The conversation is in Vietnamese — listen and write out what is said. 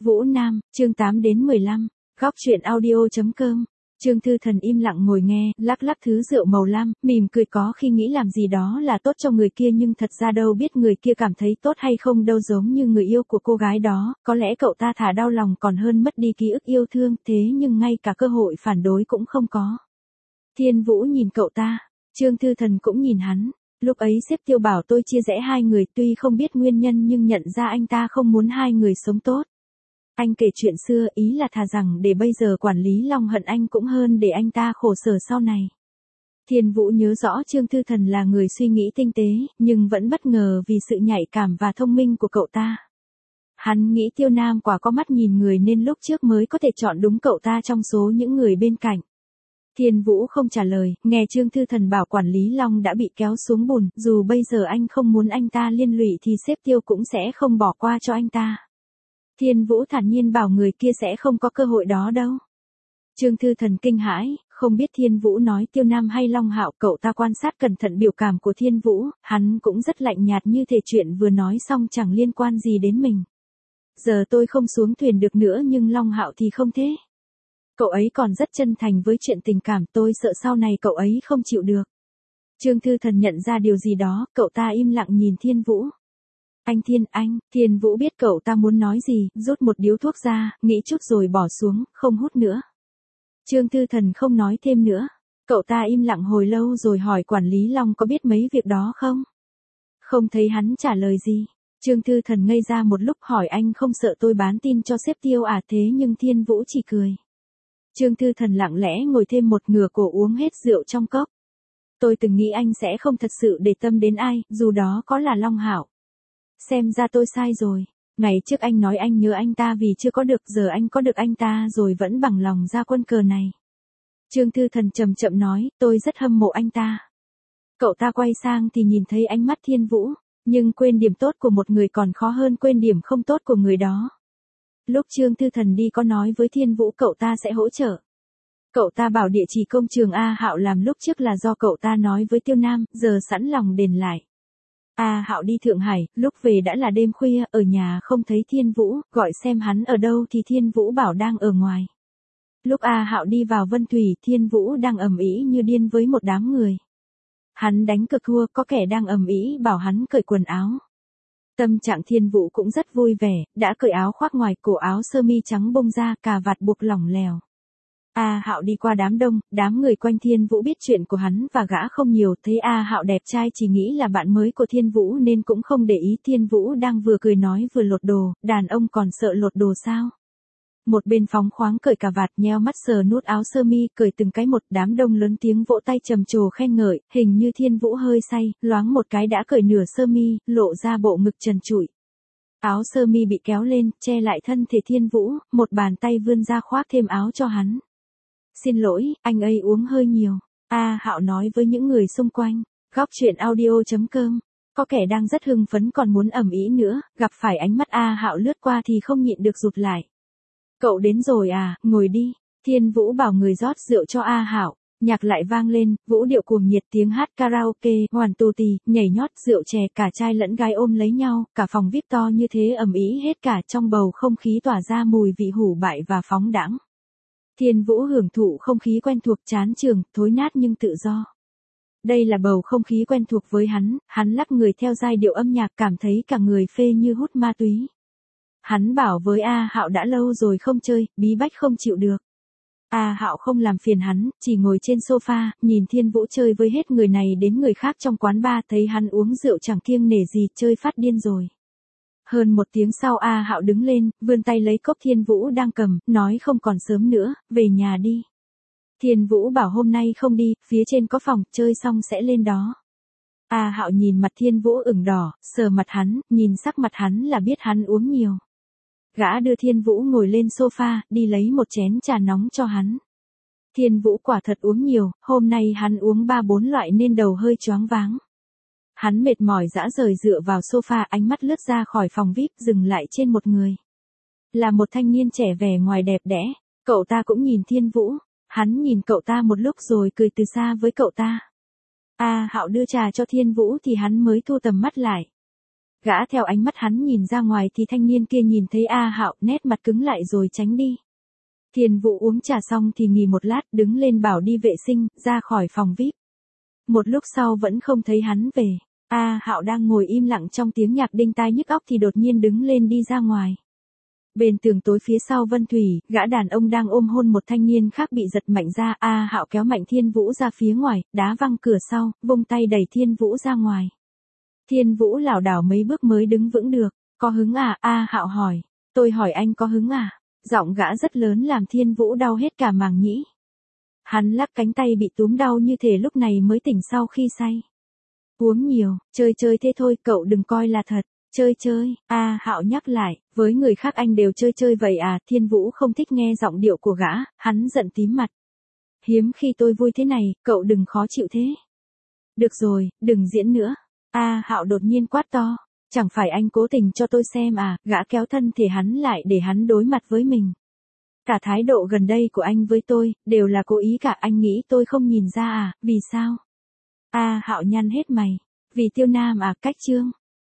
Vũ Nam, chương 8 đến 15, góc truyện audio.com. Trương Thư Thần im lặng ngồi nghe, lắc lắc thứ rượu màu lam, mỉm cười có khi nghĩ làm gì đó là tốt cho người kia nhưng thật ra đâu biết người kia cảm thấy tốt hay không đâu, giống như người yêu của cô gái đó, có lẽ cậu ta thà đau lòng còn hơn mất đi ký ức yêu thương, thế nhưng ngay cả cơ hội phản đối cũng không có. Thiên Vũ nhìn cậu ta, Trương Thư Thần cũng nhìn hắn. Lúc ấy sếp Tiêu bảo tôi chia rẽ hai người, tuy không biết nguyên nhân nhưng nhận ra anh ta không muốn hai người sống tốt. Anh kể chuyện xưa, ý là thà rằng để bây giờ quản lý Long hận anh cũng hơn để anh ta khổ sở sau này. Thiên Vũ nhớ rõ Trương Thư Thần là người suy nghĩ tinh tế, nhưng vẫn bất ngờ vì sự nhạy cảm và thông minh của cậu ta. Hắn nghĩ Tiêu Nam quả có mắt nhìn người nên lúc trước mới có thể chọn đúng cậu ta trong số những người bên cạnh. Thiên Vũ không trả lời, nghe Trương Thư Thần bảo quản lý Long đã bị kéo xuống bùn, dù bây giờ anh không muốn anh ta liên lụy thì sếp Tiêu cũng sẽ không bỏ qua cho anh ta. Thiên Vũ thản nhiên bảo người kia sẽ không có cơ hội đó đâu. Trương Thư Thần kinh hãi, không biết Thiên Vũ nói Tiêu Nam hay Long Hạo, cậu ta quan sát cẩn thận biểu cảm của Thiên Vũ, hắn cũng rất lạnh nhạt như thể chuyện vừa nói xong chẳng liên quan gì đến mình. Giờ tôi không xuống thuyền được nữa nhưng Long Hạo thì không thế. Cậu ấy còn rất chân thành với chuyện tình cảm, tôi sợ sau này cậu ấy không chịu được. Trương Thư Thần nhận ra điều gì đó, cậu ta im lặng nhìn Thiên Vũ. Thiên Vũ biết cậu ta muốn nói gì, rút một điếu thuốc ra, nghĩ chút rồi bỏ xuống, không hút nữa. Trương Thư Thần không nói thêm nữa. Cậu ta im lặng hồi lâu rồi hỏi quản lý Long có biết mấy việc đó không? Không thấy hắn trả lời gì. Trương Thư Thần ngây ra một lúc hỏi anh không sợ tôi bán tin cho sếp Tiêu à, thế nhưng Thiên Vũ chỉ cười. Trương Thư Thần lặng lẽ ngồi thêm một ngửa cổ uống hết rượu trong cốc. Tôi từng nghĩ anh sẽ không thật sự để tâm đến ai, dù đó có là Long Hạo. Xem ra tôi sai rồi. Ngày trước anh nói anh nhớ anh ta vì chưa có được, giờ anh có được anh ta rồi vẫn bằng lòng ra quân cờ này. Trương Thư Thần chậm chậm nói, tôi rất hâm mộ anh ta. Cậu ta quay sang thì nhìn thấy ánh mắt Thiên Vũ, nhưng quên điểm tốt của một người còn khó hơn quên điểm không tốt của người đó. Lúc Trương Thư Thần đi có nói với Thiên Vũ cậu ta sẽ hỗ trợ. Cậu ta bảo địa chỉ công trường A Hạo làm lúc trước là do cậu ta nói với Tiêu Nam, giờ sẵn lòng đền lại. A Hạo đi Thượng Hải, lúc về đã là đêm khuya, ở nhà không thấy Thiên Vũ, gọi xem hắn ở đâu thì Thiên Vũ bảo đang ở ngoài. Lúc A Hạo đi vào Vân Thủy, Thiên Vũ đang ầm ĩ như điên với một đám người. Hắn đánh cược thua, có kẻ đang ầm ĩ bảo hắn cởi quần áo. Tâm trạng Thiên Vũ cũng rất vui vẻ, đã cởi áo khoác ngoài, cổ áo sơ mi trắng bông ra, cà vạt buộc lỏng lẻo. A Hạo đi qua đám đông, đám người quanh Thiên Vũ biết chuyện của hắn và gã không nhiều, thấy A Hạo đẹp trai chỉ nghĩ là bạn mới của Thiên Vũ nên cũng không để ý. Thiên Vũ đang vừa cười nói vừa lột đồ, đàn ông còn sợ lột đồ sao? Một bên phóng khoáng cởi cà vạt, nheo mắt sờ nút áo sơ mi, cởi từng cái một, đám đông lớn tiếng vỗ tay trầm trồ khen ngợi, hình như Thiên Vũ hơi say, loáng một cái đã cởi nửa sơ mi, lộ ra bộ ngực trần trụi. Áo sơ mi bị kéo lên, che lại thân thể Thiên Vũ, một bàn tay vươn ra khoác thêm áo cho hắn. Xin lỗi, anh ấy uống hơi nhiều. A Hạo nói với những người xung quanh. Góc truyện audio.com. Có kẻ đang rất hưng phấn còn muốn ầm ĩ nữa, gặp phải ánh mắt A Hạo lướt qua thì không nhịn được rụt lại. Cậu đến rồi à, ngồi đi. Thiên Vũ bảo người rót rượu cho A Hạo. Nhạc lại vang lên, vũ điệu cuồng nhiệt, tiếng hát karaoke, hoàn tù tì, nhảy nhót, rượu chè, cả trai lẫn gái ôm lấy nhau, cả phòng VIP to như thế ầm ĩ hết cả, trong bầu không khí tỏa ra mùi vị hủ bại và phóng đãng. Thiên Vũ hưởng thụ không khí quen thuộc, chán chường, thối nát nhưng tự do. Đây là bầu không khí quen thuộc với hắn lắc người theo giai điệu âm nhạc cảm thấy cả người phê như hút ma túy. Hắn bảo với A Hạo đã lâu rồi không chơi, bí bách không chịu được. A Hạo không làm phiền hắn, chỉ ngồi trên sofa, nhìn Thiên Vũ chơi với hết người này đến người khác trong quán bar, thấy hắn uống rượu chẳng kiêng nể gì, chơi phát điên rồi. Hơn một tiếng sau A Hạo đứng lên, vươn tay lấy cốc Thiên Vũ đang cầm, nói không còn sớm nữa, về nhà đi. Thiên Vũ bảo hôm nay không đi, phía trên có phòng, chơi xong sẽ lên đó. A Hạo nhìn mặt Thiên Vũ ửng đỏ, sờ mặt hắn, nhìn sắc mặt hắn là biết hắn uống nhiều. Gã đưa Thiên Vũ ngồi lên sofa, đi lấy một chén trà nóng cho hắn. Thiên Vũ quả thật uống nhiều, hôm nay hắn uống 3-4 loại nên đầu hơi choáng váng. Hắn mệt mỏi rã rời dựa vào sofa, ánh mắt lướt ra khỏi phòng VIP, dừng lại trên một người. Là một thanh niên trẻ vẻ ngoài đẹp đẽ, cậu ta cũng nhìn Thiên Vũ. Hắn nhìn cậu ta một lúc rồi cười từ xa với cậu ta. A Hạo đưa trà cho Thiên Vũ thì hắn mới thu tầm mắt lại. Gã theo ánh mắt hắn nhìn ra ngoài thì thanh niên kia nhìn thấy A Hạo, nét mặt cứng lại rồi tránh đi. Thiên Vũ uống trà xong thì nghỉ một lát, đứng lên bảo đi vệ sinh, ra khỏi phòng VIP. Một lúc sau vẫn không thấy hắn về. A Hạo đang ngồi im lặng trong tiếng nhạc đinh tai nhức óc thì đột nhiên đứng lên đi ra ngoài. Bên tường tối phía sau Vân Thủy, gã đàn ông đang ôm hôn một thanh niên khác bị giật mạnh ra. A Hạo kéo mạnh Thiên Vũ ra phía ngoài, đá văng cửa sau, vung tay đẩy Thiên Vũ ra ngoài. Thiên Vũ lảo đảo mấy bước mới đứng vững được. Có hứng à? A Hạo hỏi. Tôi hỏi anh có hứng à? Giọng gã rất lớn làm Thiên Vũ đau hết cả màng nhĩ. Hắn lắc cánh tay bị túm đau như thể lúc này mới tỉnh sau khi say. Uống nhiều, chơi chơi thế thôi, cậu đừng coi là thật. Chơi chơi, A Hạo nhắc lại, với người khác anh đều chơi chơi vậy à? Thiên Vũ không thích nghe giọng điệu của gã, hắn giận tím mặt. Hiếm khi tôi vui thế này, cậu đừng khó chịu thế. Được rồi, đừng diễn nữa. A Hạo đột nhiên quát to. Chẳng phải anh cố tình cho tôi xem à? Gã kéo thân thể hắn lại để hắn đối mặt với mình. Cả thái độ gần đây của anh với tôi, đều là cố ý cả. Anh nghĩ tôi không nhìn ra à? Vì sao? A Hạo nhăn hết mày. Vì Tiêu Nam à? Cách Trương.